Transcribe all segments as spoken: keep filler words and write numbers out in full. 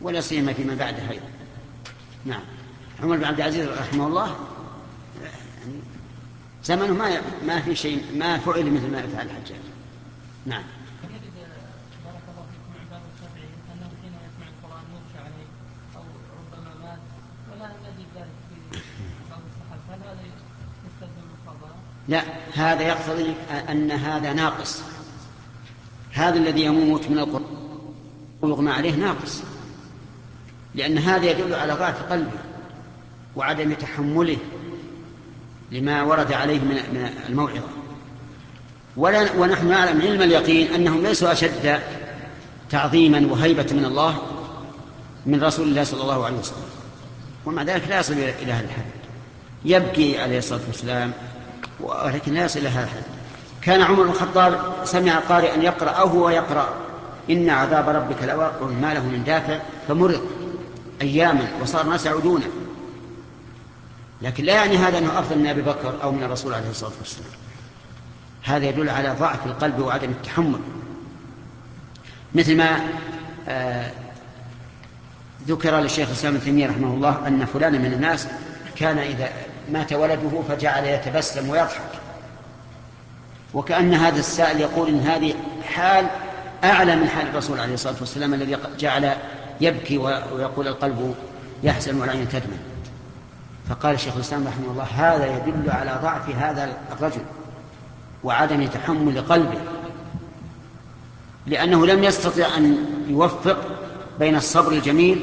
ولا سيما فيما بعده أيضا. نعم. عمر بن عبد العزيز رحمه الله زمنه ما ما في شيء ما فعل مثل ما يفعل الحجاج. نعم. بارك الله فيكم عباد الشافعي أنه حين يسمع القرآن يغشى عليه أو ربما مات ولا نجد ذلك في بعض الصحابة، هل هذا يستلزم القضاء؟ لا، هذا يقتضي أن هذا ناقص. هذا الذي يموت من القرآن ويغمى عليه ناقص، لأن هذا يدل على ضعف قلبه وعدم تحمله لما ورد عليه من الموعظة. ونحن نعلم علم اليقين أنهم ليسوا أشد تعظيما وهيبة من الله من رسول الله صلى الله عليه وسلم، ومع ذلك لا يصل إلى هذا الحد. يبكي عليه الصلاة والسلام ولكن لا يصل إلى هذا الحد. كان عمر بن الخطاب سمع قارئا يقرأ أو هو يقرأ إن عذاب ربك لواقع ما له من دافع، فمرض أياما وصار الناس يعودونه، لكن لا يعني هذا أنه أفضل من أبي بكر أو من الرسول عليه الصلاة والسلام. هذا يدل على ضعف القلب وعدم التحمل، مثل ما آه ذكر للشيخ الإسلام ابن تيمية رحمه الله أن فلانا من الناس كان إذا مات ولده فجعل يتبسم ويضحك، وكأن هذا السائل يقول إن هذه حال أعلى من حال الرسول عليه الصلاة والسلام الذي جعل يبكي ويقول القلب يحزن والعين تدمع. فقال الشيخ الإسلام رحمه الله هذا يدل على ضعف هذا الرجل وعدم تحمل قلبه، لأنه لم يستطع أن يوفق بين الصبر الجميل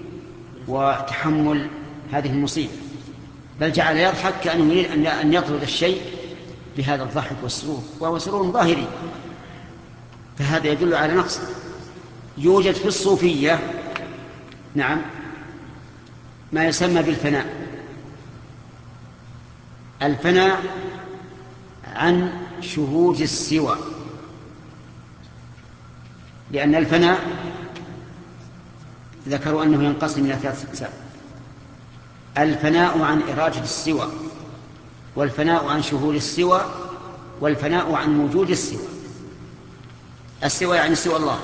وتحمل هذه المصيبة، بل جعل يضحك كأنه يريد أن يطرد الشيء بهذا الضحك والسرور، وهو سرور ظاهري. فهذا يدل على نقص. يوجد في الصوفية نعم ما يسمى بالفناء. الفناء عن شهود السوى، لأن الفناء ذكروا أنه ينقسم إلى ثلاث أقسام: الفناء عن إراجة السوى، والفناء عن شهود السوى، والفناء عن وجود السوى. السوى يعني سوى الله.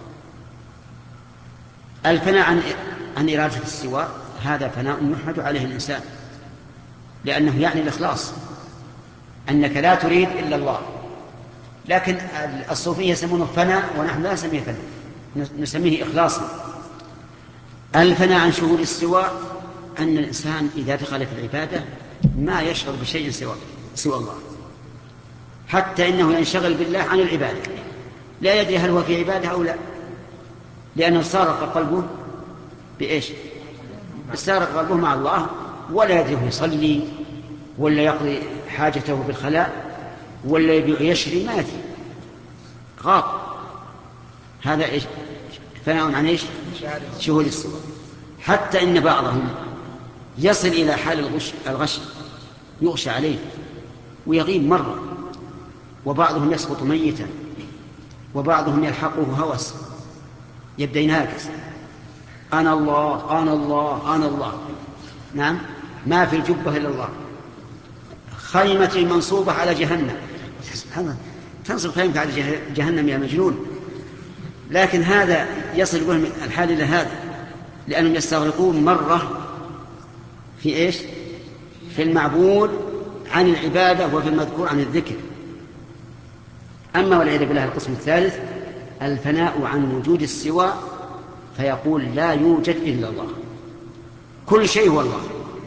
الفناء عن عن إراجة السوى هذا فناء يحمد عليه الإنسان، لأنه يعني الإخلاص، أنك لا تريد إلا الله. لكن الصوفية يسمونه فناء ونحن لا نسميه فناء، نسميه إخلاصا. الفناء عن شهود السوى أن الإنسان إذا دخل في العبادة ما يشعر بشيء سوى سوى الله، حتى إنه ينشغل بالله عن العبادة، لا يدري هل هو في عبادة أو لا، لأنه سارق قلبه بإيش؟ سارق قلبه مع الله، ولا يدري هو يصلي ولا يقضي حاجته بالخلاء ولا يبيع يشري، ما يدري، غاب. هذا إيش؟ فناء عن إيش؟ شهود السوى. حتى إن بعضهم يصل إلى حال الغش, الغش يغشى عليه ويغيب مرة، وبعضهم يسقط ميتا، وبعضهم يلحقه هوس يبدأ يناكس: أنا الله أنا الله أنا الله. نعم، ما في الجبة إلا الله، خيمة منصوبة على جهنم. سبحان، تنصب خيمة على جهنم يا مجنون. لكن هذا يصل بهم الحال إلى هذا، لأنهم يستغرقون مرة في إيش؟ في المعبود عن العبادة، وفي المذكور عن الذكر. أما والعياذ بالله القسم الثالث الفناء عن وجود السوى، فيقول لا يوجد إلا الله، كل شيء هو الله،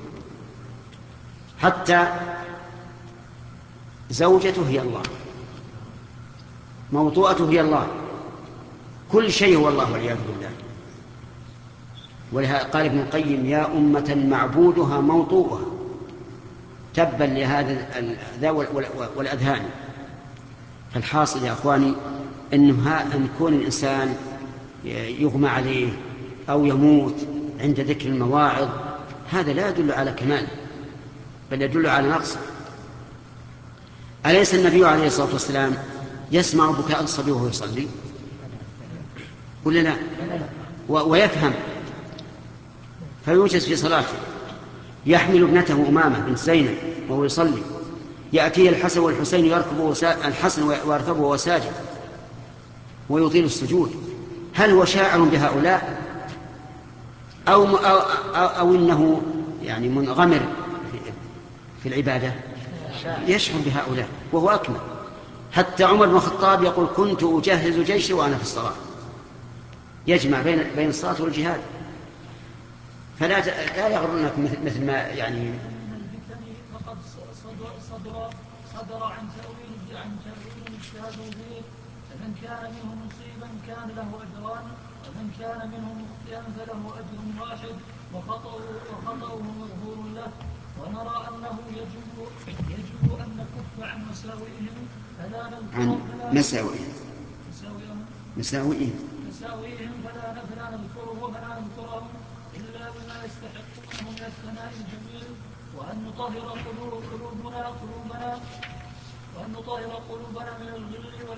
حتى زوجته هي الله، موطوءته هي الله، كل شيء هو الله والعياذ بالله. ولهذا قال ابن القيم: يا أمة معبودها موطوءها. تبا لهذا ذا والأذهان. فالحاصل يا أخواني أنه أن يكون الإنسان يغمى عليه أو يموت عند ذكر المواعظ هذا لا يدل على كمال، بل يدل على نقص. أليس النبي عليه الصلاة والسلام يسمع بكاء الصبي وهو يصلي ولا لا؟ ويفهم فيوجز في صلاته. يحمل ابنته أمامة بنت زينب وهو يصلي، يأتي الحسن والحسين يركب الحسن ويركبه وهو ساجد ويطيل السجود. هل هو شاعر بهؤلاء أو, أو, أو, أو إنه يعني منغمر في, في العبادة يشعر بهؤلاء وهو أكمل. حتى عمر بن الخطاب يقول كنت أجهز جيشي وأنا في الصلاة، يجمع بين بين الصلاة والجهاد. فلا لا يغرنك مثل, مثل ما يعني فقد صدر صدر صدر عن تأويل عن تأويل اجتهادوا فيه، فمن كان منه مصيبا كان له أجران، ومن كان منه مخطئا فله أجر واحد وخطأه وخطأه مغفور له. ونرى أنه يجب يجب أن نكف عن مساوئهم فلا عن مساوئهم مساوئهم مساوئهم مساوئهم فلا فلا نذكره فلا نذكرهم إلا بما يستحقونه من الثناء الجميل، وأن نطهر قلوب قلوبنا قلوبنا وأن نطهر قلوبنا من الغل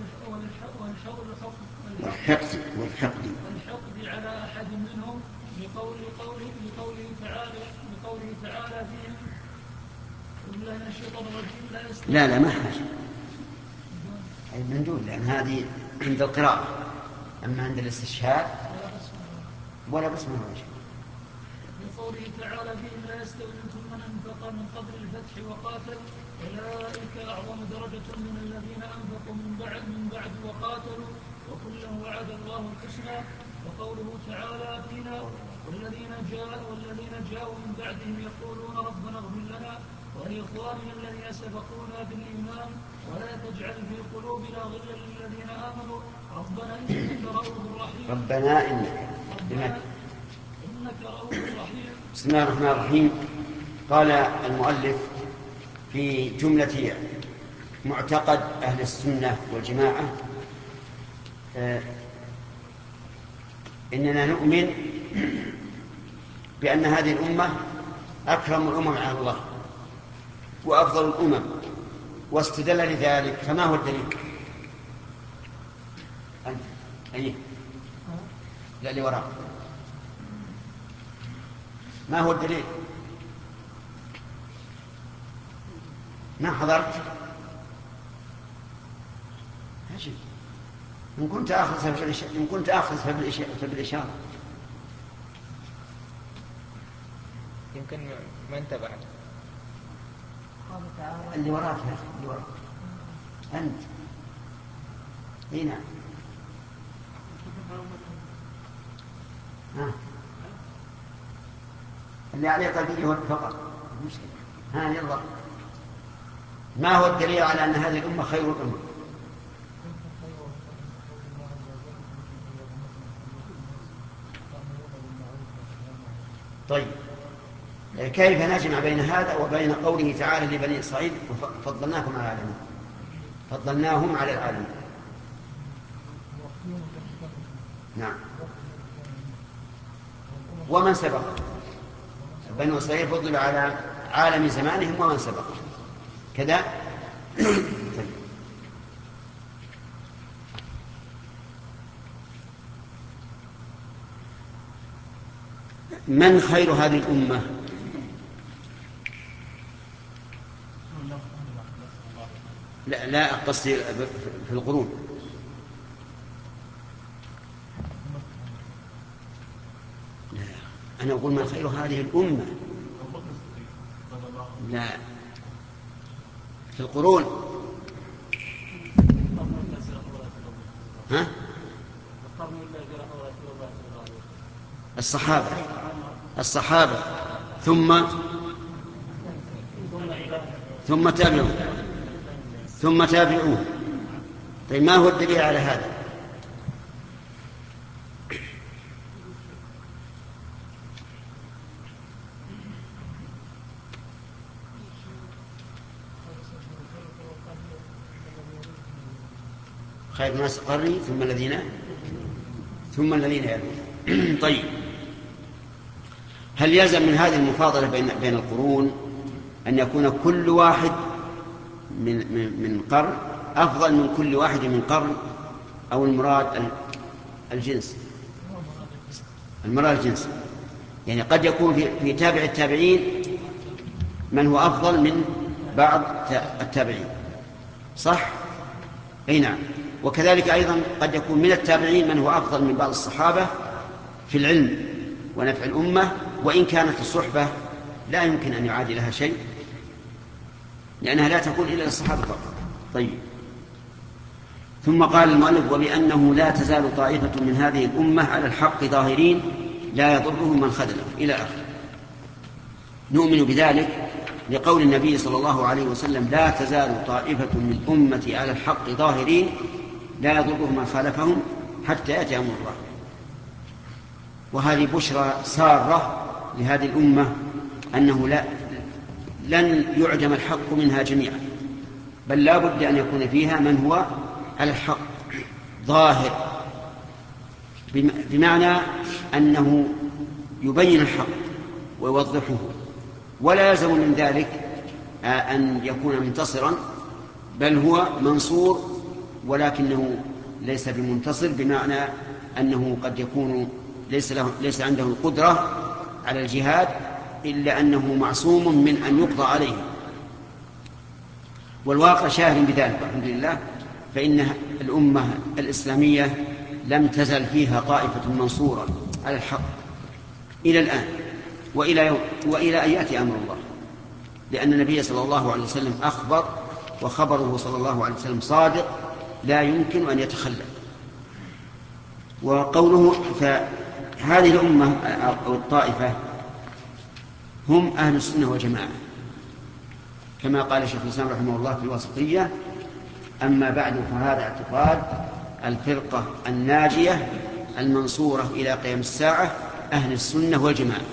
والحقد والحقد والحقد على أحد منهم بقول قوله بقوله تعالى بقوله تعالى فيهم بالله من الشيطان الرجيم لا لا لا ما حاجة أي من دون، لأن هذه عند القراءة، أما عند الاستشهاد ولا بسمه ولا شيء. بقوله تعالى فيهم لا يستوي منكم من أنفق من قبل الفتح وقاتل أولئك أعظم درجة من الذين أنفقوا من بعد من بعد وقاتلوا وكلا وعد الله الحسنى. وقوله تعالى فينا والذين جاءوا والذين جاءوا من بعدهم يقولون ربنا اغفر لنا ولإخواننا الذين سبقونا بالإيمان ولا تجعل في قلوبنا غلا للذين آمنوا ربنا إنك رؤوف رحيم. ربنا إنك إنك رؤوف رحيم. بسم الله الرحمن الرحيم. قال المؤلف في جملة معتقد أهل السنة والجماعة آه إننا نؤمن بأن هذه الأمة أكرم الأمم على الله وأفضل الأمم، واستدل لذلك. فما هو الدليل؟ أنت أيه لا اللي وراء ما هو الدليل؟ ما حضرت؟ أجل إن كنت أخلص إن كنت أخلص فبالإشارة. يمكن ما انتبه. اللي وراك يا أخي اللي وراك أنت هنا. ها اللي عليه قلبي هو فقط مشكلة. ها يلا ما هو الدليل على أن هذه الأمة خير الأمة؟ طيب كيف نجمع بين هذا وبين قوله تعالى لبني إسرائيل فضلناكم على العالمين فضلناهم على العالمين؟ نعم ومن سبق بني إسرائيل فضلوا على عالم زمانهم ومن سبق كذا. من خير هذه الأمة؟ لا لا قصدي في القرون. لا أنا أقول من خير هذه الأمة. لا في القرون. ها؟ الصحابة الصحابة ثم ثم تابعوا ثم تابعوه. طيب ما هو الدليل على هذا؟ خير الناس قرني ثم الذين ثم الذين يلون. طيب هل يلزم من هذه المفاضلة بين بين القرون أن يكون كل واحد من من من قرن أفضل من كل واحد من قرن، أو المراد الجنس؟ المراد الجنس، يعني قد يكون في, في تابع التابعين من هو أفضل من بعض التابعين، صح؟ أي نعم. وكذلك أيضا قد يكون من التابعين من هو أفضل من بعض الصحابة في العلم ونفع الأمة، وإن كانت الصحبة لا يمكن أن يعادي لها شيء، لأنها لا تكون إلا للصحابة فقط. طيب، ثم قال المؤلف: وبأنه لا تزال طائفة من هذه الأمة على الحق ظاهرين لا يضرهم من خذلهم، إلى آخر. نؤمن بذلك لقول النبي صلى الله عليه وسلم: لا تزال طائفة من أمتي على الحق ظاهرين لا يضرهم من خالفهم حتى يأتي أمر الله. وهذه بشرى سارة لهذه الأمة أنه لا لن يعدم الحق منها جميعا، بل لا بد أن يكون فيها من هو على الحق ظاهر، بمعنى أنه يبين الحق ويوضحه، ولا يلزم من ذلك أن يكون منتصرا، بل هو منصور ولكنه ليس بمنتصر، بمعنى أنه قد يكون ليس, له ليس عنده القدرة على الجهاد، إلا أنه معصوم من أن يقضى عليه. والواقع شاهد بذلك الحمد لله، فإن الأمة الإسلامية لم تزل فيها طائفة منصورة على الحق إلى الآن وإلى, يوم وإلى أن يأتي أمر الله، لأن النبي صلى الله عليه وسلم أخبر، وخبره صلى الله عليه وسلم صادق لا يمكن أن يتخلف. وقوله فهذه الأمة أو الطائفة هم أهل السنة والجماعة، كما قال شيخ الإسلام رحمه الله في الواسطية: أما بعد فهذا اعتقاد الفرقة الناجية المنصورة إلى قيام الساعة أهل السنة والجماعة.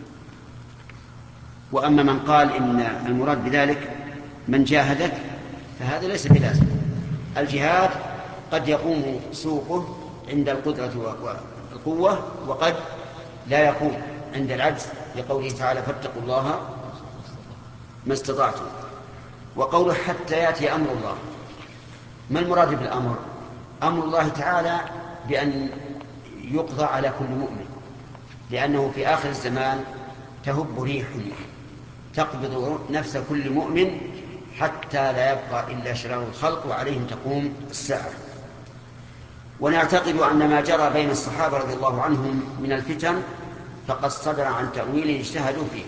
وأما من قال إن المراد بذلك من جاهدك فهذا ليس بلازم. الجهاد قد يقوم سوقه عند القدرة والقوة، وقد لا يقوم عند العجز، لقوله تعالى: فاتقوا الله ما استطعتم. وقوله حتى يأتي أمر الله، ما المراد بالأمر؟ أمر الله تعالى بأن يقضى على كل مؤمن، لأنه في آخر الزمان تهب ريح تقبض نفس كل مؤمن حتى لا يبقى إلا شرار الخلق، وعليهم تقوم الساعة. ونعتقد أن ما جرى بين الصحابة رضي الله عنهم من الفتن فقد صدر عن تأويل اجتهدوا فيه.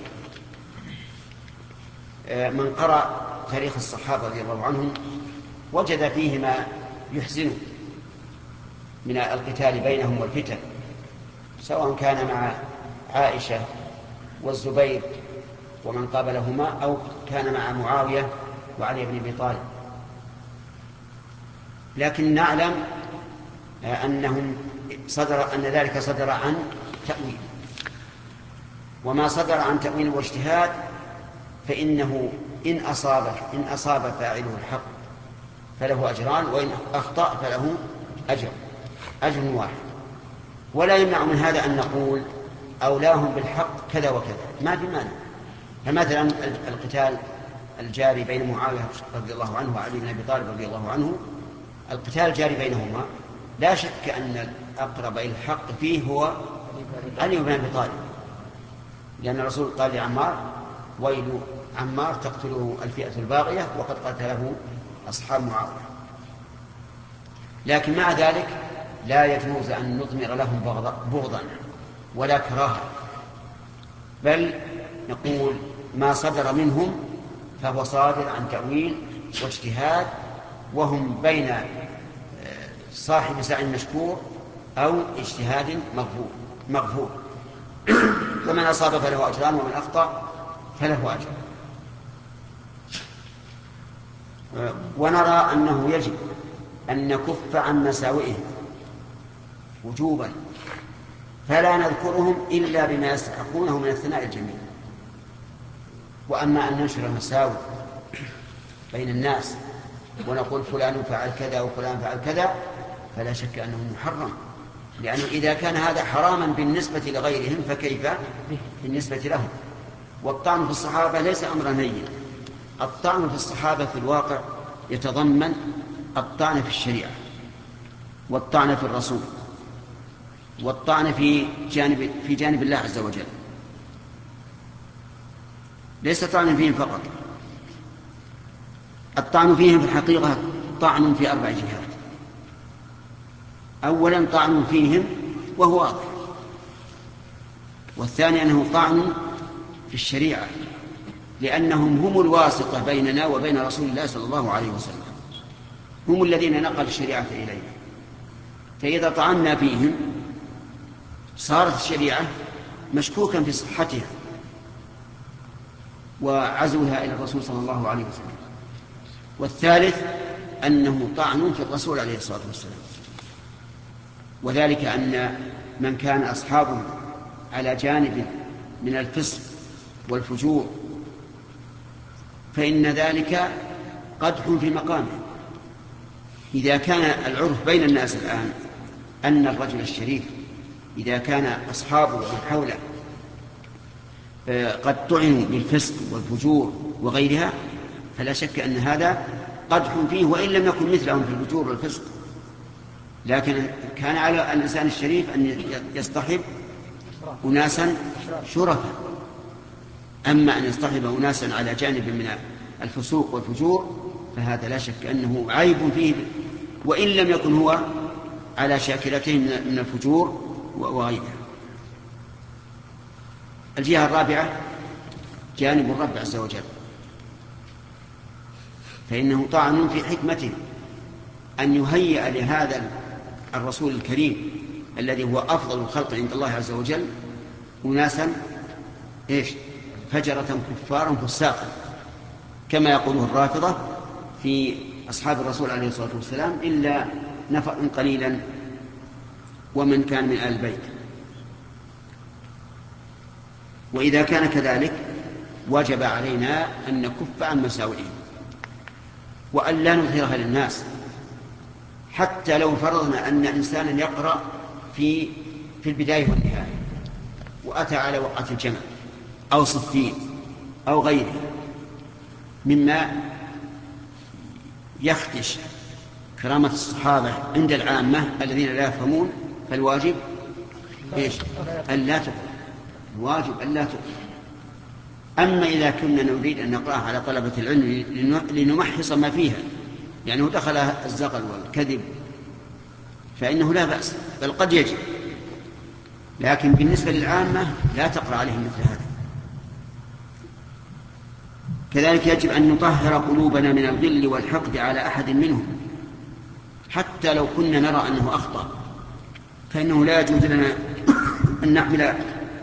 من قرأ تاريخ الصحابة رضي الله عنهم وجد فيه ما يحزنه من القتال بينهم والفتن، سواء كان مع عائشة والزبير ومن قابلهما، أو كان مع معاوية وعلي بن أبي طالب. لكن نعلم أنهم صدر أن ذلك صدر عن تأويل، وما صدر عن تأويل واجتهاد فإنه إن أصاب إن أصاب فاعله الحق فله أجران، وإن أخطأ فله أجر أجر واحد. ولا يمنع من هذا أن نقول أولاهم بالحق كذا وكذا، ما في مانع. فمثلا القتال الجاري بين معاوية رضي الله عنه وعلي بن أبي طالب رضي الله عنه، القتال الجاري بينهما لا شك أن الأقرب إلى الحق فيه هو علي بن أبي طالب، لأن الرسول قال لعمار: ويل عمار تقتله الفئة الباغية وقد قتله أصحاب معاوية. لكن مع ذلك لا يجوز أن نضمر لهم بغضا ولا كراهة، بل نقول ما صدر منهم فهو صادر عن تأويل واجتهاد، وهم بين صاحب سعي مشكور أو اجتهاد مغفور مغفور فمن أصاب فله أجران ومن أخطأ فله أجر. ونرى أنه يجب أن نكف عن مساوئهم وجوبا، فلا نذكرهم إلا بما يستحقونه من الثناء الجميل. وأما أن ننشر المساوئ بين الناس ونقول فلان فعل كذا وفلان فعل كذا فلا شك أنه محرم، لأنه إذا كان هذا حراما بالنسبة لغيرهم فكيف بالنسبة لهم؟ والطعن في الصحابة ليس أمرا هينا. الطعن في الصحابة في الواقع يتضمن الطعن في الشريعة، والطعن في الرسول، والطعن في جانب في جانب الله عز وجل، ليس طعن فيهم فقط. الطعن فيهم في الحقيقة طعن في أربع جهات. أولا طعن فيهم وهو واضح، والثاني أنه طعن في الشريعة، لأنهم هم الواسطة بيننا وبين رسول الله صلى الله عليه وسلم، هم الذين نقلوا الشريعة إلينا، فإذا طعنا فيهم صارت الشريعة مشكوكا في صحتها وعزوها إلى الرسول صلى الله عليه وسلم. والثالث أنه طعن في الرسول عليه الصلاة والسلام، وذلك أن من كان أصحابه على جانب من الفسق والفجور فإن ذلك قدح في مقامه. إذا كان العرف بين الناس الآن أن الرجل الشريف إذا كان أصحابه ومن حوله قد طعنوا بالفسق والفجور وغيرها فلا شك أن هذا قدح فيه، وإن لم يكن مثلهم في الفجور والفسق، لكن كان على الإنسان الشريف أن يصطحب أناسا شرفا. أما أن يصطحب أناسا على جانب من الفسوق والفجور فهذا لا شك أنه عيب فيه، وإن لم يكن هو على شاكلته من الفجور وغيرها. الجهة الرابعة جانب الرب عز وجل، فإنه طعن في حكمته أن يهيئ لهذا الرسول الكريم الذي هو أفضل الخلق عند الله عز وجل أناسا إيش فجرة كفارا فساقا، كما يقوله الرافضة في أصحاب الرسول عليه الصلاة والسلام إلا نفر قليلا ومن كان من آل البيت. وإذا كان كذلك وجب علينا أن نكف عن مساوئهم وأن لا نظهرها للناس، حتى لو فرضنا أن إنسانا يقرأ في في البداية والنهاية وأتى على وقعة الجمل أو صفين أو غيره مما يخدش كرامة الصحابة عند العامة الذين لا يفهمون، فالواجب إيش؟ أن لا تقرأ، الواجب أن لا تقرأ. أما إذا كنا نريد أن نقرأها على طلبة العلم لنمحص ما فيها، يعني هو دخل الزغل والكذب فإنه لا بأس، بل قد يجب، لكن بالنسبة للعامة لا تقرأ عليهم مثل هذا. كذلك يجب أن نطهر قلوبنا من الغل والحقد على أحد منهم، حتى لو كنا نرى أنه أخطأ فإنه لا يجوز لنا أن نحمل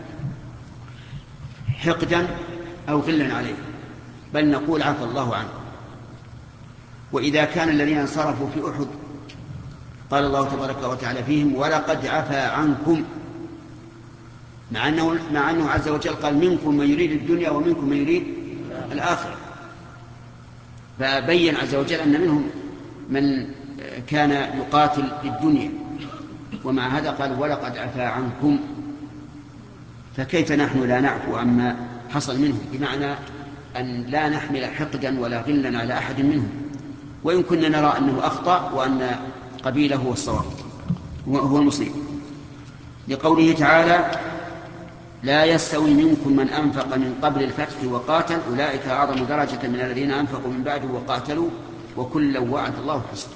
حقدا أو غلا عليه، بل نقول عفى الله عنه. وإذا كان الذين انصرفوا في أحد قال الله تبارك وتعالى فيهم ولقد عفى عنكم، مع أنه, مع أنه عز وجل قال منكم من يريد الدنيا ومنكم من يريد الآخرة، فبين عز وجل أن منهم من كان يقاتل للدنيا، ومع هذا قال ولقد عفى عنكم، فكيف نحن لا نعفو عما حصل منهم؟ بمعنى أن لا نحمل حقدا ولا غلا على أحد منهم، وإن كنا نرى أنه أخطأ وأن قبيله هو الصواب هو المصيب. لقوله تعالى لا يستوي منكم من أنفق من قبل الفتح وقاتل أولئك أعظم درجة من الذين أنفقوا من بعد وقاتلوا وكلا وعد الله الحسنى.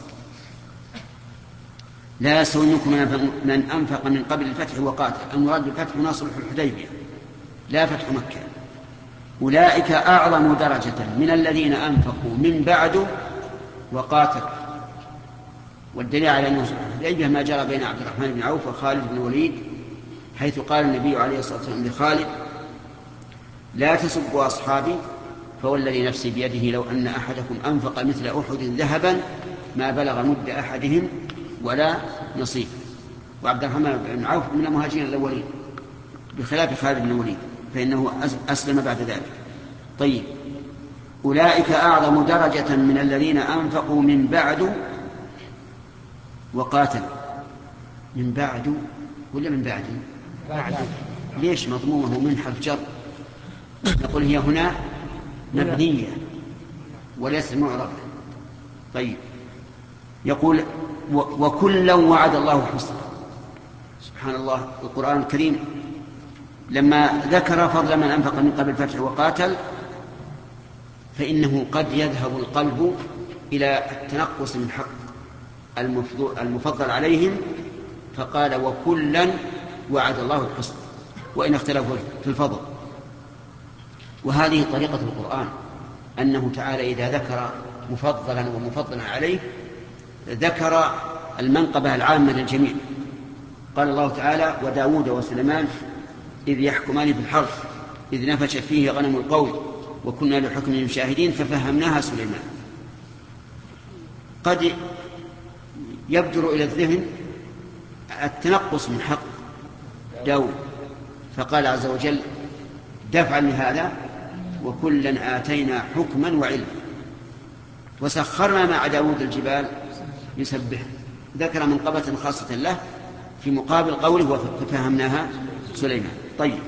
لا يستوي منكم من أنفق من قبل الفتح وقاتل، المراد بالفتح نصر الحديبية لا فتح مكة. أولئك أعظم درجة من الذين أنفقوا من بعد وقاتلوا، والدليل على نصر الحديبية ما جرى بين عبد الرحمن بن عوف وخالد بن الوليد، حيث قال النبي عليه الصلاة والسلام لخالد لا تسبوا أصحابي فوالذي نفسي بيده لو أن أحدكم أنفق مثل أحد ذهبا ما بلغ مد أحدهم ولا نصيب. وعبد الرحمن بن عوف من المهاجرين الأولين بخلاف خالد بن الوليد فإنه أسلم بعد ذلك. طيب أولئك أعظم درجة من الذين أنفقوا من بعد وقاتلوا. من بعد ولا من بعد؟ بعد. ليش مضمومه من حرف جر؟ نقول هي هنا مبنية وليس معربة. طيب يقول وكلا وعد الله الحسنى. سبحان الله، القرآن الكريم لما ذكر فضل من أنفق من قبل الفتح وقاتل فإنه قد يذهب القلب إلى التنقص من حق المفضل عليهم، فقال وكلا وعد الله الحسنى. وإن اختلفوا في الفضل. وهذه طريقة القرآن، أنه تعالى إذا ذكر مفضلا ومفضلا عليه ذكر المنقبة العامة للجميع. قال الله تعالى: وداود وسليمان إذ يحكمان في الحرث إذ نفشت فيه غنم القوم وكنا لحكمهم شاهدين ففهمناها سليمان. قد يبدر إلى الذهن التنقص من حق داود، فقال عز وجل دفعا لهذا: وكلا آتينا حكما وعلما وسخرنا مع داود الجبال يسبح. ذكر منقبة خاصة له في مقابل قوله ففهمناها سليمان. طيب.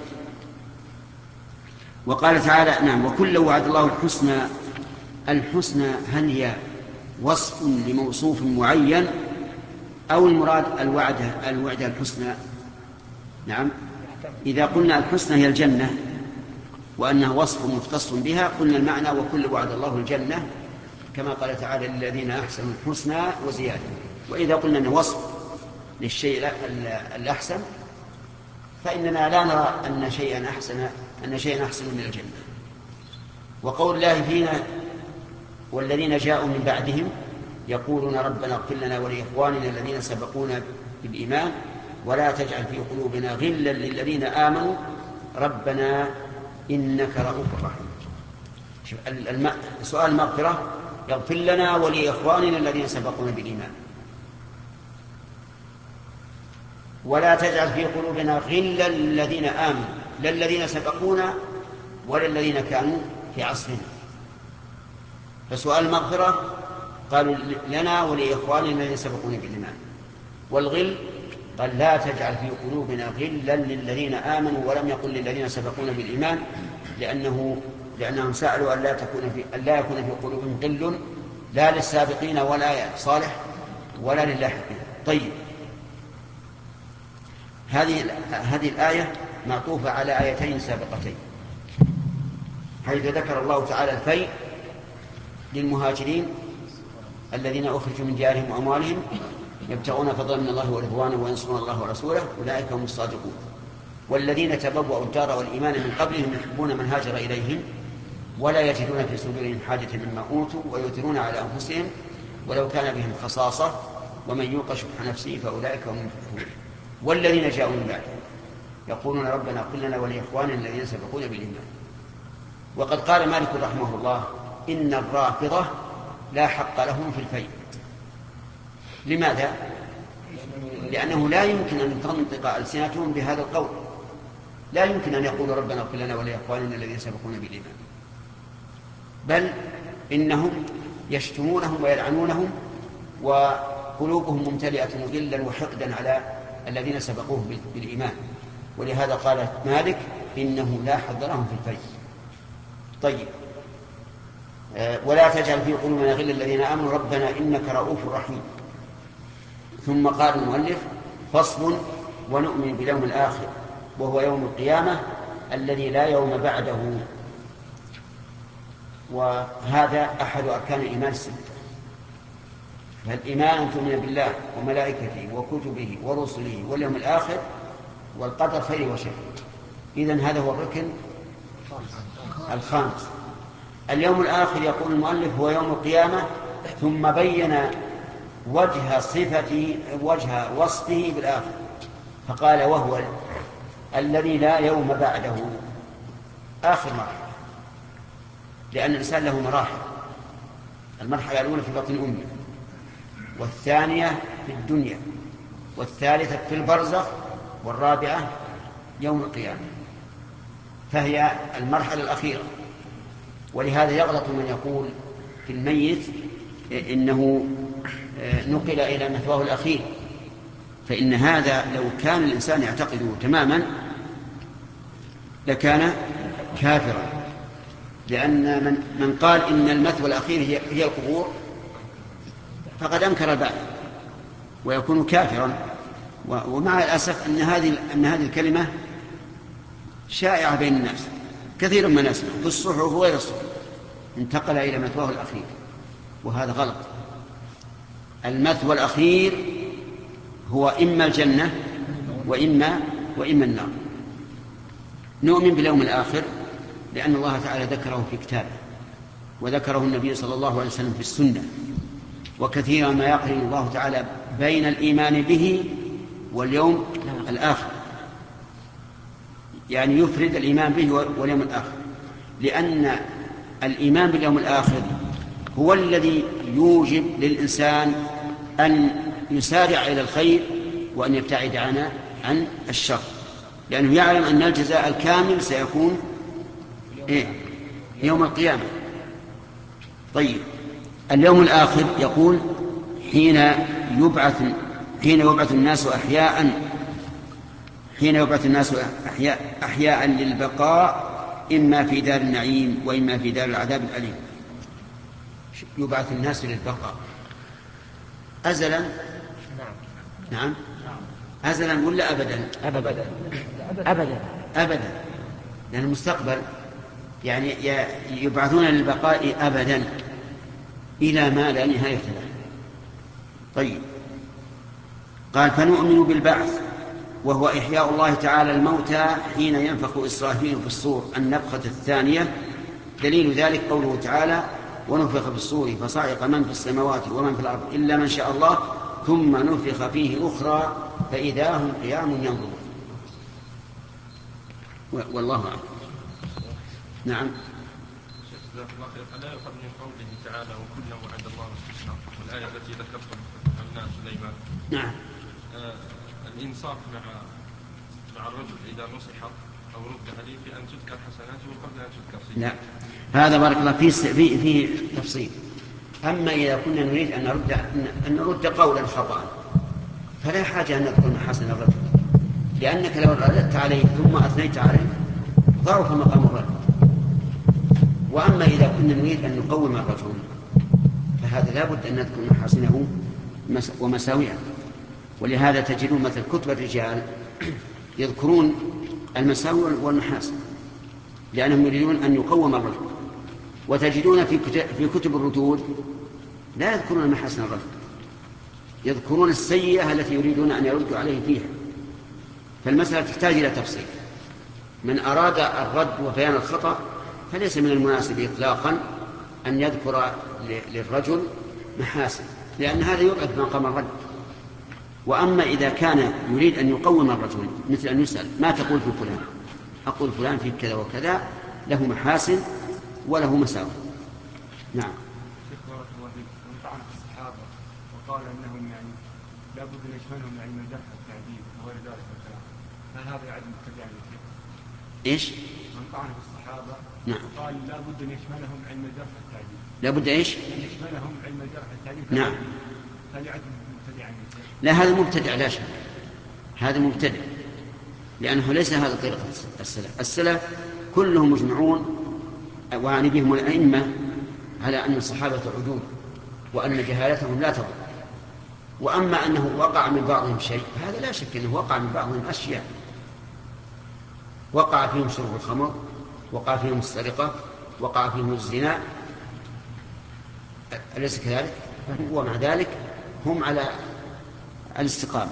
وقال تعالى: نعم وكلا وعد الله الحسنى. الحسنى هل هي وصف لموصوف معين أو المراد الوعد الوعد الحسنى؟ نعم، إذا قلنا الحسنى هي الجنة وأنها وصف مختص بها قلنا المعنى وكل وعد الله الجنة كما قال تعالى: للذين أحسنوا الحسنى وزيادة. وإذا قلنا أنه وصف للشيء الأحسن فإننا لا نرى أن شيئا أحسن أن شيئا أحسن من الجنة. وقول الله فينا: والذين جاءوا من بعدهم يقولون ربنا اغفر لنا ولإخواننا الذين سبقونا بالإيمان ولا تجعل في قلوبنا غلا للذين آمنوا ربنا إنك رؤوف رحيم. سؤال المغفرة: يغفر لنا ولإخواننا الذين سبقونا بالإيمان ولا تجعل في قلوبنا غلا للذين آمنوا، لا الذين سبقونا ولا الذين كانوا في عصرنا. فسؤال المغفرة قالوا لنا ولإخواننا الذين سبقونا بالإيمان، والغل قال لا تجعل في قلوبنا غلا للذين آمنوا ولم يقل للذين سبقونا بالإيمان لأنه لأنهم سألوا أن لا تكون في أن لا يكون في قلوبهم غل لا للسابقين ولا صالح ولا للاحقين. طيب، هذه هذه الآية معطوفة على آيتين سابقتين، حيث ذكر الله تعالى الفيء للمهاجرين الذين أخرجوا من ديارهم وأموالهم يبتغون فضلا من الله ورضوانه وينصرون الله ورسوله أولئك هم الصادقون. والذين تبوأوا الدار والإيمان من قبلهم يحبون من هاجر إليهم ولا يجدون في صدورهم حاجة مما أوتوا ويؤثرون على أنفسهم ولو كان بهم خصاصة ومن يوق شح نفسه فأولئك هم المفلحون. والذين جاءوا من بعدهم يقولون ربنا اغفر لنا ولإخواننا الذين سبقونا بالإيمان. وقد قال مالك رحمه الله: إن الرافضة لا حق لهم في الفيء. لماذا؟ لأنه لا يمكن أن تنطق ألسنتهم بهذا القول، لا يمكن أن يقولوا ربنا اغفر لنا ولإخواننا الذين سبقونا بالإيمان، بل إنهم يشتمونهم ويلعنونهم وقلوبهم ممتلئة غلا وحقدا على الذين سبقوه بالإيمان. ولهذا قال مالك: إنه لا حظ لهم في الفيء. طيب، ولا تجعل في قلوبنا غلا الذين آمنوا ربنا إنك رؤوف رحيم. ثم قال المؤلف: فصل ونؤمن باليوم الآخر وهو يوم القيامة الذي لا يوم بعده. وهذا أحد أركان الإيمان الستة. فالإيمان أن تؤمن بالله وملائكته وكتبه ورسله واليوم الآخر والقدر خير وشر. إذن هذا هو الركن الخامس. اليوم الآخر يقول المؤلف هو يوم القيامة، ثم بين وجه صفته وجه وصفه بالآخر فقال: وهو الذي لا يوم بعده. آخر مرحلة، لأن الإنسان له مراحل: المرحلة الأولى في بطن أمه، والثانية في الدنيا، والثالثة في البرزخ، والرابعة يوم القيامة، فهي المرحلة الأخيرة. ولهذا يغلط من يقول في الميت إنه نقل إلى مثواه الأخير، فإن هذا لو كان الإنسان يعتقده تماما لكان كافرا، لأن من, من قال إن المثوى الأخير هي, هي القبور فقد أنكر البعث ويكون كافرا. ومع الأسف أن هذه أن هذه الكلمة شائعة بين الناس، كثير من الناس في الصحف وغير الصحف انتقل إلى مثواه الأخير، وهذا غلط. المثوى الأخير هو إما الجنة وإما وإما النار. نؤمن باليوم الآخر لأن الله تعالى ذكره في كتابه، وذكره النبي صلى الله عليه وسلم في السنة، وكثيرا ما يقرن الله تعالى بين الإيمان به واليوم الآخر، يعني يفرد الإيمان به واليوم الآخر، لأن الإيمان باليوم الآخر هو الذي يوجب للإنسان أن يسارع إلى الخير وأن يبتعد عن عن الشر، لأنه يعلم أن الجزاء الكامل سيكون إيه؟ يوم القيامة. طيب، اليوم الآخر يقول حين يبعث حين يبعث الناس أحياء حين يبعث الناس أحياء, أحياء للبقاء إما في دار النعيم وإما في دار العذاب الأليم. يبعث الناس للبقاء أزلا؟ نعم أزلا ولا أبدا؟ أبدا أبدا أبدا، لأن المستقبل يعني يبعثون للبقاء أبدا إلى ما لا نهاية له. طيب، قال فنؤمن بالبعث وهو إحياء الله تعالى الموتى حين ينفخ إسرافيل في الصور النفخة الثانية. دليل ذلك قوله تعالى ونفخ في الصور فصعق من في السماوات ومن في الأرض إلا من شاء الله ثم نفخ فيه أخرى فإذا هم قيام ينظرون. والله أعلم. نعم. ألا يؤخذ من قوله تعالى وكلا وعد الله الحسنى والآية التي ذكرتم عن سليمان نعم آه الإنصاف مع مع الرجل إذا نصح أو رد عليه بأن تذكر حسناته قبل أن تذكر سيئاته؟ لا، هذا بارك الله فيه في في تفصيل. أما إذا كنا نريد أن نرد أن نرد قولا خطأ فلا حاجة أن نذكر محاسن الرجل، لأنك لو رددت عليه ثم أثنيت عليه ضعف مقام الرد. وأما إذا كنا نريد أن نقوم الرجل فهذا لا بد أن نذكر محاسنه ومساوئه. ولهذا تجدون مثل كتب الرجال يذكرون المساوئ والمحاسن لأنهم يريدون أن يقوم الرجل، وتجدون في كتب الردود لا يذكرون محاسن الرجل، يذكرون السيئة التي يريدون أن يردوا عليه فيها. فالمسألة تحتاج إلى تفصيل. من أراد الرد وبيان الخطأ فليس من المناسب إطلاقا أن يذكر للرجل محاسن، لأن هذا يضعف مقام الرد. وأما إذا كان يريد أن يقوم الرجل مثل أن يسأل ما تقول في فلان، أقول فلان في كذا وكذا له محاسن وله مساوئ. نعم. شيخ بارك الله فيك، من طعن في الصحابة وقال أنهم يعني لابد أن يشملهم علم الجرح والتعديل وغير ذلك الكلام، هل هذا يعد مبتدع عن الشيخ؟ إيش؟ من طعن في الصحابة نعم. قال لابد أن يشملهم علم الجرح والتعديل. لابد إيش؟ أن يشملهم علم الجرح والتعديل. نعم. هل يعد مبتدع عن الشيخ؟ لا، هذا مبتدع لا شك، هذا مبتدع، لأنه ليس هذا طريقة السلف. السلف كلهم مجمعون وعني بهم الأئمة على أن الصحابة عدول وأن جهالتهم لا تضر. وأما أنه وقع من بعضهم شيء هذا لا شك أنه وقع من بعضهم أشياء، وقع فيهم شرب الخمر، وقع فيهم السرقة، وقع فيهم الزنا، أليس كذلك؟ ومع ذلك هم على الاستقامة.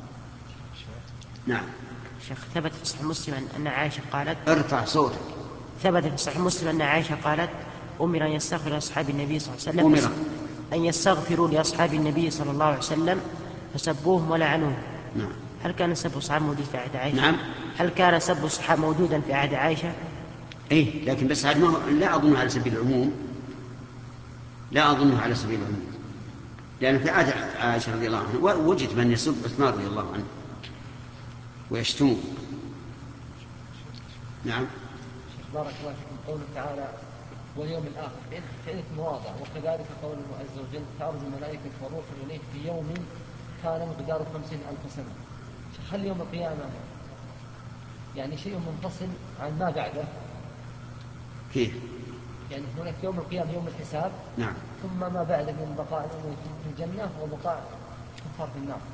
نعم. شيخ، ثبت في صحيح مسلم أن عائشة قالت ارفع صوتك. ثبت في صحيح مسلم أن عائشة قالت أمر أن يستغفر لأصحاب النبي صلى الله عليه وسلم أمر أن يستغفروا لأصحاب النبي صلى الله عليه وسلم فسبوهم ولعنوهم. نعم. هل كان سب الصحابة موجود في عهد عائشة؟ نعم. هل كان سب الصحابة موجودا في عهد عائشة؟ إيه، لكن بس ما لا أظنه على سبيل العموم، لا أظنه على سبيل العموم، لأن في عهد عائشة رضي الله عنها وجد من يسب عثمان رضي الله عنه ويشتمه. نعم. بارك الله فيكم. قوله تعالى واليوم الآخر في عدة مواضع، وكذلك قوله عز وجل تعرج الملائكة والروح إليه في يوم كان مقداره خمسين ألف سنة. هل يوم القيامة يعني شيء منفصل عن ما بعده؟ كيف؟ يعني هناك يوم القيامة يوم الحساب، نعم، ثم ما بعده من بقاء في الجنة وبقاء كفار في النار،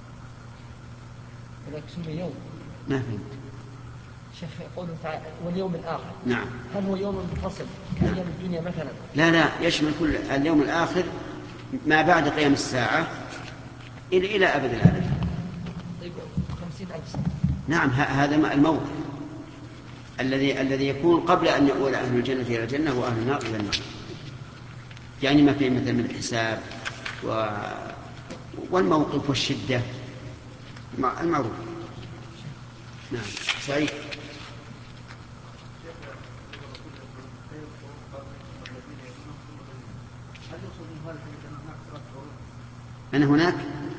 ولكن سمي يوم. ما فهمت. شيخ يقول تعالى واليوم الآخر. نعم. هل هو يوم منفصل كأيام الدنيا مثلا؟ لا لا، يشمل كل اليوم الآخر ما بعد قيام الساعة إلى إلى أبد الآبد. طيب خمسين ألف سنة. نعم، هذا الموت. الذي الذي يكون قبل أن يقول أهل الجنة إلى الجنة وأهل النار إلى النار، يعني ما في مثل من الحساب و... والموقف والشدة المعروف. نعم سعيد. أنا هناك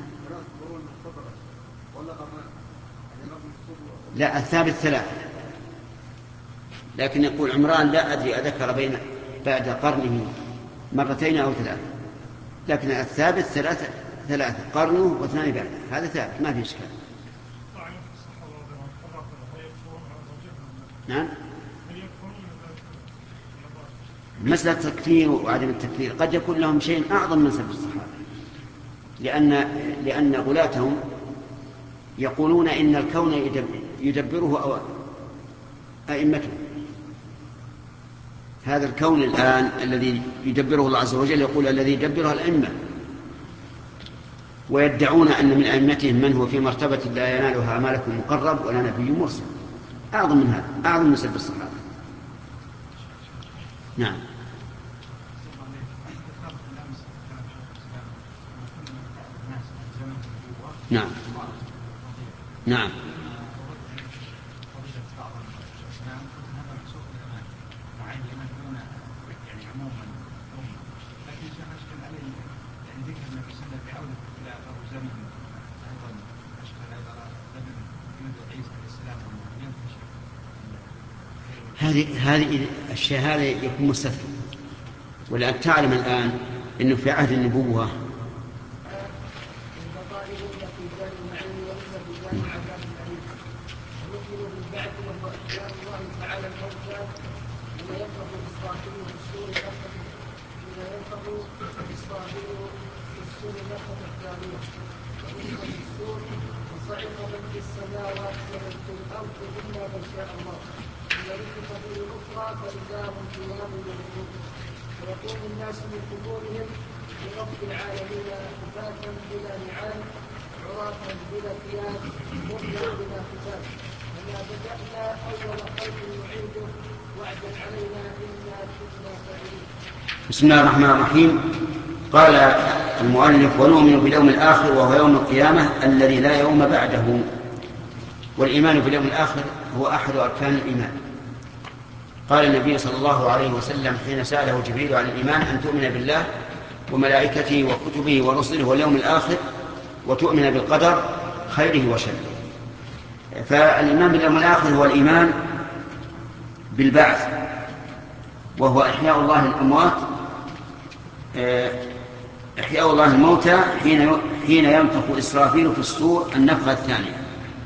لا الثابت ثلاثة، لكن يقول عمران لا أدري أذكر بين بعد قرنه مرتين أو ثلاثة، لكن الثابت ثلاثة ثلاثة قرنه واثنان بعده، هذا ثابت ما في إشكال. نعم مسألة التكفير وعدم التكفير قد يكون لهم شيء أعظم من سب الصحابة، لأن لأن غلاتهم يقولون إن الكون يدبره أو أئمته. هذا الكون الآن الذي يدبره الله عز وجل يقول الذي يدبره الأئمة، ويدعون أن من أئمتهم من هو في مرتبة لا ينالها ملك مقرب ولا نبي مرسل. أعظم من هذا، أعظم من سب الصحابة. نعم نعم نعم هذه هذه الشيء هذا يكون مستثنى، ولأن تعلم الآن أنه في عهد النبوة ويقوم الناس من قبورهم لرب العالمين كفاة بلا نعال عراة بلا ثياب غرلا بلا ختام وما بدأنا أول خلق نعيده وعدا علينا إنا كنا فاعلين. بسم الله الرحمن الرحيم. قال المؤلف ونؤمن باليوم الآخر وهو يوم القيامة الذي لا يوم بعده. والإيمان باليوم الآخر هو أحد أركان الإيمان. قال النبي صلى الله عليه وسلم حين سأله جبريل عن الإيمان أن تؤمن بالله وملائكته وكتبه ورسله واليوم الآخر وتؤمن بالقدر خيره وشره. فالإيمان باليوم الآخر هو الإيمان بالبعث، وهو إحياء الله الأموات إحياء الله الموتى حين حين ينفخ إسرافيل في الصور النفخة الثانية.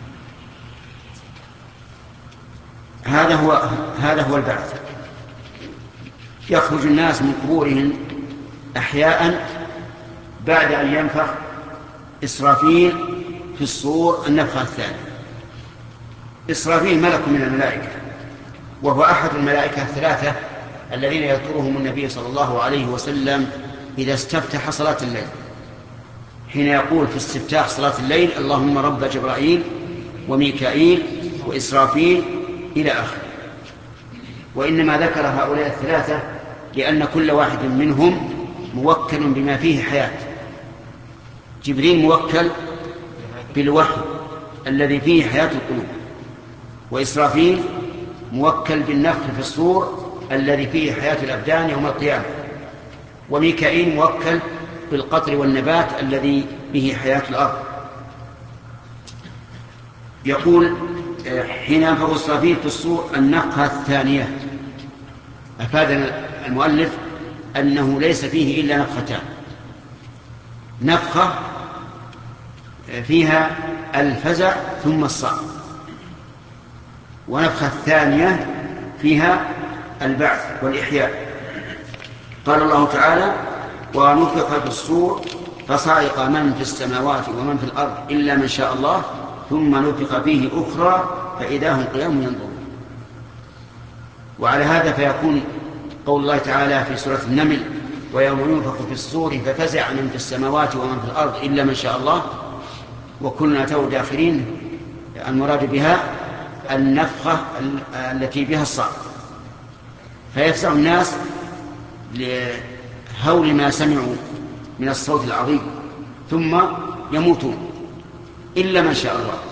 هذا هو هذا هو البعث. يخرج الناس من قبورهم أحياء بعد أن ينفخ إسرافيل في الصور النفخة الثانية. إسرافيل ملك من الملائكة، وهو أحد الملائكة الثلاثة الذين يذكرهم النبي صلى الله عليه وسلم إذا استفتح صلاة الليل، حين يقول في استفتاح صلاة الليل اللهم رب جبرائيل وميكائيل وإسرافيل إلى آخره. وإنما ذكر هؤلاء الثلاثة لأن كل واحد منهم موكل بما فيه حياة. جبريل موكل بالوحي الذي فيه حياة القلوب، وإسرافيل موكل بالنفخ في الصور الذي فيه حياة الأبدان يوم القيامة، وميكائيل موكل بالقطر والنبات الذي به حياة الأرض. يقول حين ينفخ إسرافيل في الصور النفخة الثانية. أفادنا المؤلف أنه ليس فيه إلا نفختان، نفخة فيها الفزع ثم الصعق، ونفخة الثانية فيها البعث والإحياء. قال الله تعالى ونفخ في الصور فصعق من في السماوات ومن في الأرض إلا من شاء الله ثم نفخ فيه أخرى فإذا هم قيام ينظرون. وعلى هذا فيكون قول الله تعالى في سورة النمل ويوم ينفخ في الصور ففزع من في السماوات ومن في الأرض إلا من شاء الله وكلنا أتوا داخرين، المراد بها النفخة التي بها الصعق، فيفزع الناس لهول ما سمعوا من الصوت العظيم ثم يموتون إلا من شاء الله.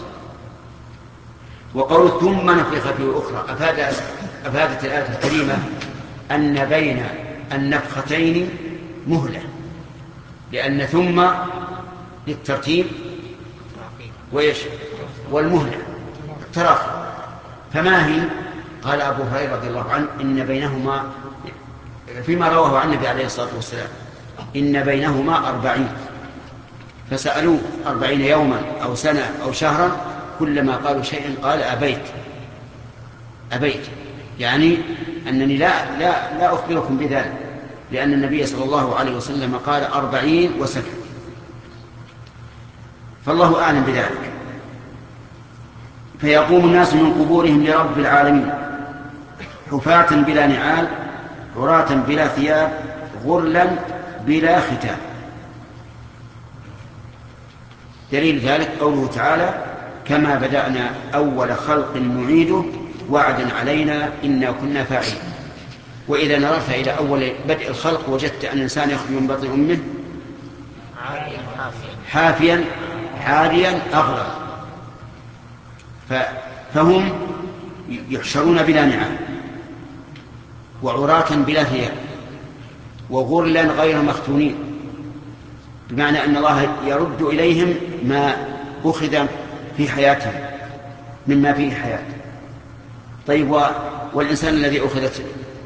وقول ثم نفخ فيه أخرى أفاد أفادت الآية الكريمة أن بين النفختين مهلة، لأن ثم للترتيب وإيش والمهلة تراخي. فما هي؟ قال أبو هريرة رضي الله عنه إن بينهما فيما رواه عن النبي عليه الصلاة والسلام إن بينهما أربعين، فسألوه أربعين يوما أو سنة أو شهرا، كلما قالوا شيئا قال أبيت أبيت، يعني أنني لا, لا, لا أخبركم بذلك، لأن النبي صلى الله عليه وسلم قال أربعين وسكت. فالله أعلم بذلك. فيقوم الناس من قبورهم لرب العالمين حفاة بلا نعال عراة بلا ثياب غرلا بلا ختان. دليل ذلك قوله تعالى كما بدأنا أول خلق نعيده وعدا علينا إنا كنا فاعلين. وإذا نظرت إلى أول بدء الخلق وجدت أن الإنسان يخرج من بطن أمه حافيا حاديا أغرى، فهم يحشرون بلا نعال وعراة بلا ثياب وغرلا غير مختونين، بمعنى أن الله يرد إليهم ما أخذ في حياتهم مما فيه حياة. طيب والإنسان الذي أخذت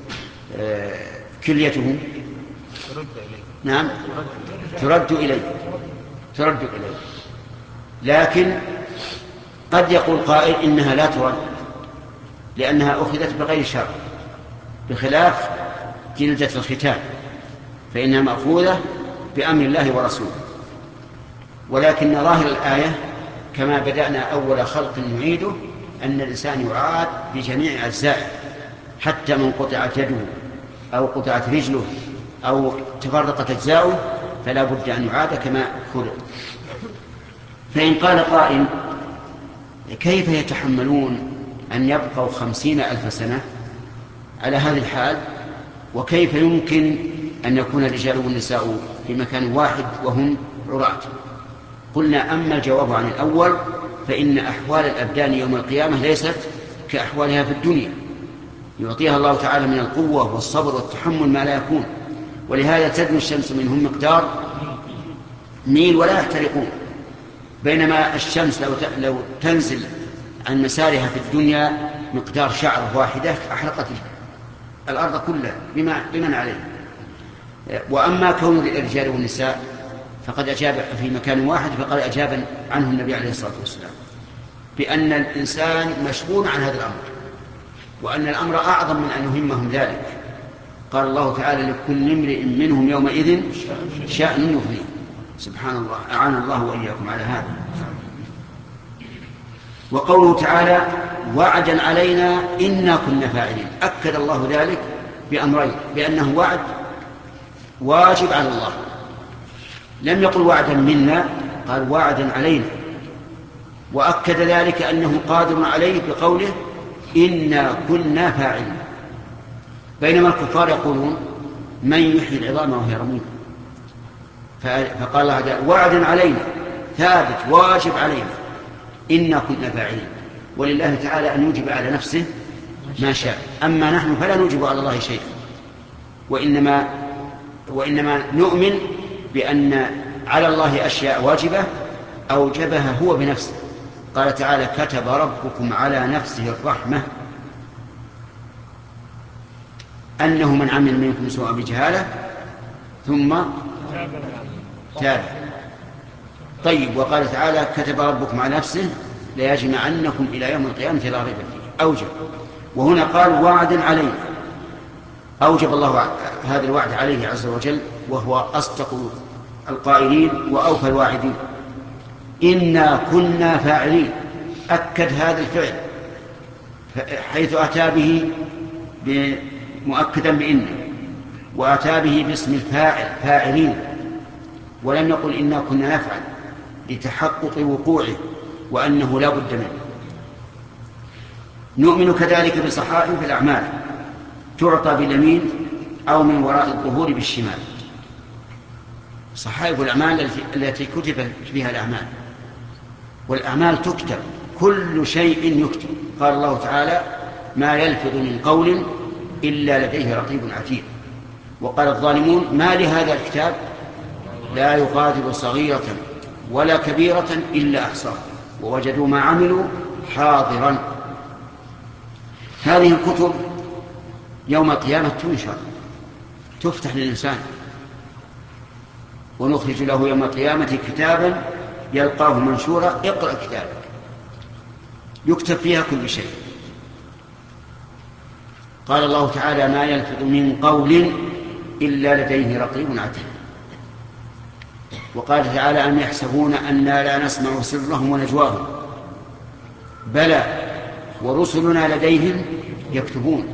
كليته ترد إليه. نعم ترد إليه ترد إليه لكن قد يقول قائل إنها لا ترد لأنها أخذت بغير شر، بخلاف جلدة الختان فإنها مأخوذة بأمر الله ورسوله. ولكن ظاهر الآية كما بدأنا أول خلق نعيده أن الإنسان يعاد بجميع أجزائه، حتى من قطعت يده أو قطعت رجله أو تفرقت أجزاؤه فلا بد أن يعاد كما خلق. فإن قال قائل كيف يتحملون أن يبقوا خمسين ألف سنة على هذه الحال، وكيف يمكن أن يكون الرجال والنساء في مكان واحد وهم عراة؟ قلنا أما الجواب عن الأول فإن أحوال الأبدان يوم القيامة ليست كأحوالها في الدنيا، يعطيها الله تعالى من القوة والصبر والتحمل ما لا يكون، ولهذا تدنو الشمس منهم مقدار ميل ولا يحترقون، بينما الشمس لو لو تنزل عن مسارها في الدنيا مقدار شعرة واحدة أحرقت الأرض كلها بما بمن عليه. وأما كون الرجال والنساء فقد أجاب في مكان واحد، فقد أجاب عنه النبي عليه الصلاة والسلام بأن الإنسان مشغول عن هذا الأمر، وأن الأمر أعظم من أن يهمهم ذلك. قال الله تعالى لكل امرئ منهم يومئذ شأن يغنيه. سبحان الله، أعان الله وإياكم على هذا. وقوله تعالى وعدا علينا إنا كنا فاعلين، أكد الله ذلك بأمرين، بأنه وعد واجب على الله، لم يقل وعدا منا، قال وعدا علينا، وأكد ذلك أنه قادر عليه بقوله إنا كنا فاعلين. بينما الكفار يقولون من يحيي العظام وهي رميم، فقال الله وعدا علينا ثابت واجب علينا إنا كنا فاعلين. ولله تعالى أن يوجب على نفسه ما شاء، أما نحن فلا نوجب على الله شيئا، وإنما, وإنما نؤمن بأن على الله أشياء واجبة أوجبها هو بنفسه. قال تعالى كتب ربكم على نفسه الرحمة أنه من عمل منكم سوءا بجهالة ثم تاب. طيب وقال تعالى كتب ربكم على نفسه ليجمعنكم إلى يوم القيامة لا ريب فيه، أوجب. وهنا قال وعدا عليه، أوجب الله هذا الوعد عليه عز وجل، وهو أصدق القائلين وأوفى الواعدين. إنا كنا فاعلين، أكد هذا الفعل حيث أتى به مؤكدا بإن، وأتى به باسم الفاعل فاعلين، ولم يقل إنا كنا نفعل لتحقق وقوعه وأنه لا بد منه. نؤمن كذلك بصحائف الأعمال تعطى باليمين أو من وراء الظهور بالشمال. صحائف الأعمال التي كتب فيها الأعمال، والأعمال تكتب، كل شيء يكتب. قال الله تعالى: ما يلفظ من قول إلا لديه رقيب عتيد. وقال الظالمون: ما لهذا الكتاب لا يغادر صغيرة ولا كبيرة إلا أحصاها ووجدوا ما عملوا حاضرا. هذه الكتب يوم القيامة تنشر، تفتح للإنسان، ونخرج له يوم القيامة كتابا يلقاه منشورا: اقرأ كتابك. يكتب فيها كل شيء. قال الله تعالى: ما يلفظ من قول إلا لديه رقيب عتيد. وقال تعالى: أم يحسبون أنا لا نسمع سرهم ونجواهم بلى ورسلنا لديهم يكتبون.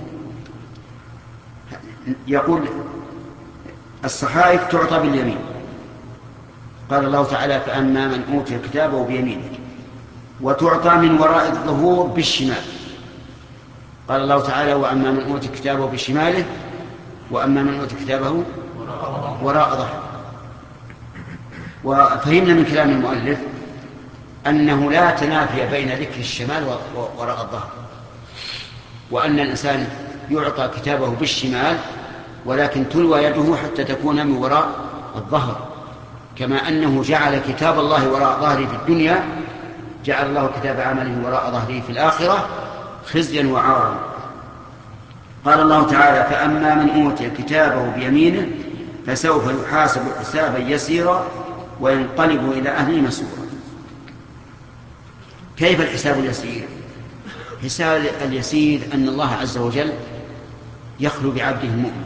يقول: الصحائف تعطى باليمين. قال الله تعالى: فأما من أوتي كتابه بيمينه. وتعطى من وراء الظهور بالشمال. قال الله تعالى: وأما من أوتي كتابه بشماله وأما من أوتي كتابه وراء ظهره. وفهمنا من كلام المؤلف أنه لا تنافي بين ذكر الشمال وراء الظهر، وأن الإنسان يعطى كتابه بالشمال ولكن تلوى يده حتى تكون من وراء الظهر، كما أنه جعل كتاب الله وراء ظهره في الدنيا جعل الله كتاب عمله وراء ظهره في الآخرة خزيا وعارا. قال الله تعالى: فأما من أوتي كتابه بيمينه فسوف يحاسب حسابا يسيرا وينقلب إلى أهله مسرورا. كيف الحساب اليسير؟ حساب اليسير أن الله عز وجل يخلو بعبده المؤمن،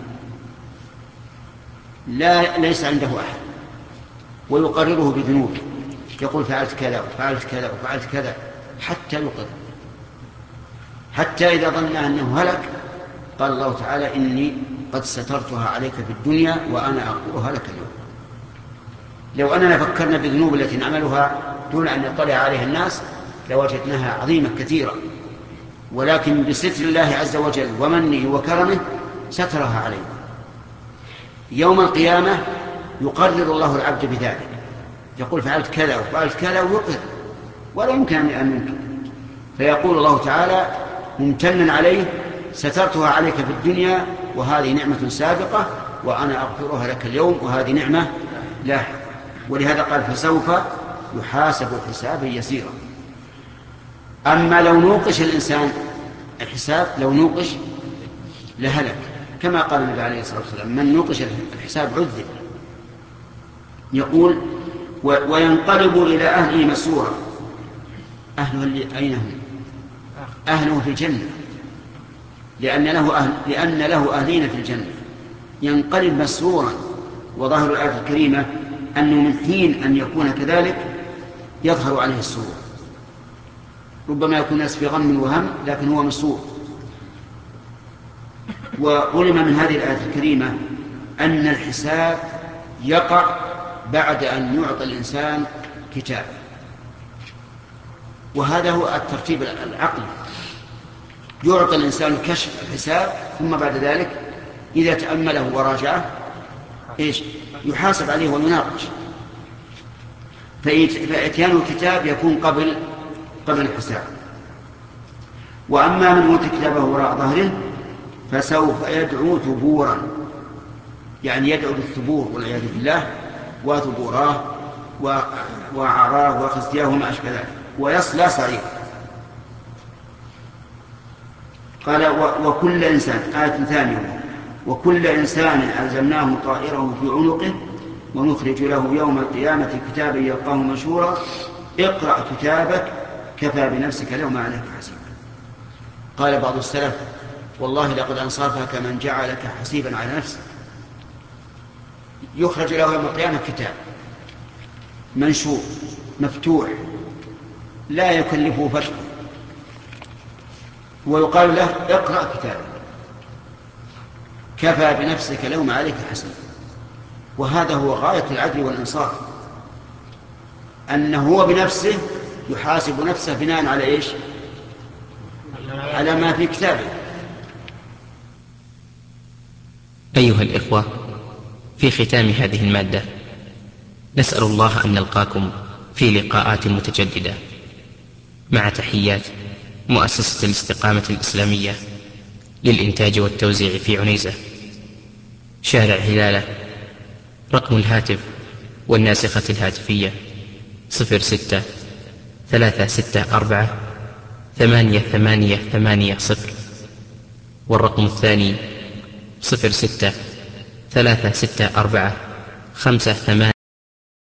لا ليس عنده أحد، ويقرره بذنوبه، يقول: فعلت كذا وفعلت كذا وفعلت كذا، حتى يقر، حتى إذا ظن أنه هلك قال الله تعالى: إني قد سترتها عليك في الدنيا وأنا أغفرها لك اليوم. لو أننا فكرنا بالذنوب التي نعملها دون أن يطلع عليها الناس لوجدناها عظيمة كثيرة، ولكن بستر الله عز وجل ومنه وكرمه سترها عليه. يوم القيامة يقرر الله العبد بذلك، يقول: فعلت كذا وفعلت كذا، ويقر ولا يمكن أن ينكر، فيقول الله تعالى ممتنا عليه: سترتها عليك في الدنيا وهذه نعمة سابقة وأنا أغفرها لك اليوم وهذه نعمة لاحقة. ولهذا قال: فسوف يحاسب حسابا يسيرا. أما لو نوقش الإنسان الحساب، لو نوقش لهلك، كما قال النبي عليه الصلاة والسلام: من نوقش الحساب عذب. يقول: وينقلب إلى أهله مسرورا. أهله أين هم؟ أهله في الجنة، لأن له أهل لأن له أهلين في الجنة. ينقلب مسرورا. وظاهر الآية الكريمة أنه من حين أن يكون كذلك يظهر عليه السرور. ربما يكون الناس في غم وهم لكن هو مسرور. وعلم من هذه الآية الكريمة أن الحساب يقع بعد أن يعطي الإنسان كتاب، وهذا هو الترتيب العقلي. يعطي الإنسان كشف الحساب، ثم بعد ذلك إذا تأمله وراجعه إيش يحاسب عليه ويناقش. فإتيان الكتاب يكون قبل قبل الحساب. وأما من أوتي كتابه وراء ظهره فسوف يدعو ثبورا، يعني يدعو بالثبور والعياذ بالله، وثبوراه وعراه وخزياه وما أشبه ذلك، ويصلى سعيرا. قال: وكل إنسان، آية ثانية: وكل إنسان ألزمناه طائره في عنقه ونخرج له يوم القيامة كتابا يلقاه منشورا اقرأ كتابك كفى بنفسك اليوم عليك حسيبا. قال بعض السلف: والله لقد أنصافك من جعلك حسيبا على نفسك. يخرج له يوم القيامة كتاب منشور مفتوح لا يكلفه فتحه، ويقال له: اقرأ كتابك كفى بنفسك اليوم عليك حسيبا. وهذا هو غاية العدل والإنصاف، أنه هو بنفسه يحاسب نفسه بناء على إيش؟ على ما في كتابه. أيها الإخوة، في ختام هذه المادة نسأل الله أن نلقاكم في لقاءات متجددة، مع تحيات مؤسسة الاستقامة الإسلامية للإنتاج والتوزيع في عنيزة، شارع هلالة. رقم الهاتف والناسخة الهاتفية صفر ستة ثلاثة ستة أربعة ثمانية ثمانية ثمانية صفر، والرقم الثاني صفر ستة ثلاثة ستة أربعة خمسة ثمانية